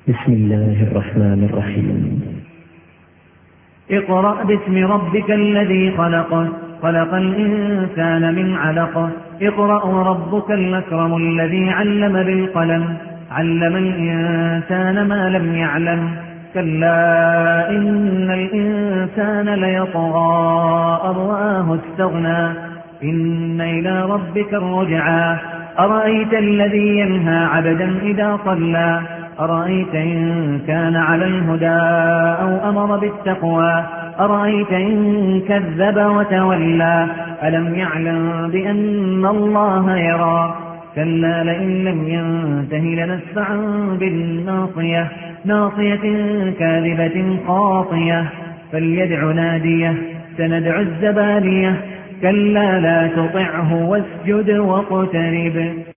بسم الله الرحمن الرحيم. اقرأ باسم ربك الذي خلق، خلق الإنسان من علق. اقرأ وربك الأكرم الذي علم بالقلم، علم الإنسان ما لم يعلم. كلا إن الإنسان ليطغى أن رآه استغنى، إن إلى ربك الرجعى. أرأيت الذي ينهى عبدا إذا صلى، أرأيت إن كان على الهدى أو أمر بالتقوى، أرأيت إن كذب وتولى. ألم يعلم بأن الله يرى، كلا لئن لم ينته لنسفعا بالناصية، ناصية كاذبة خاطية. فليدع ناديه، سندع الزبانية. كلا لا تطعه واسجد واقترب.